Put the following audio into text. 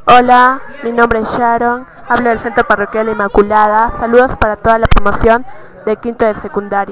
Hola, mi nombre es Sharon, hablo del Centro Parroquial Inmaculada. Saludos para toda la promoción de quinto de secundaria.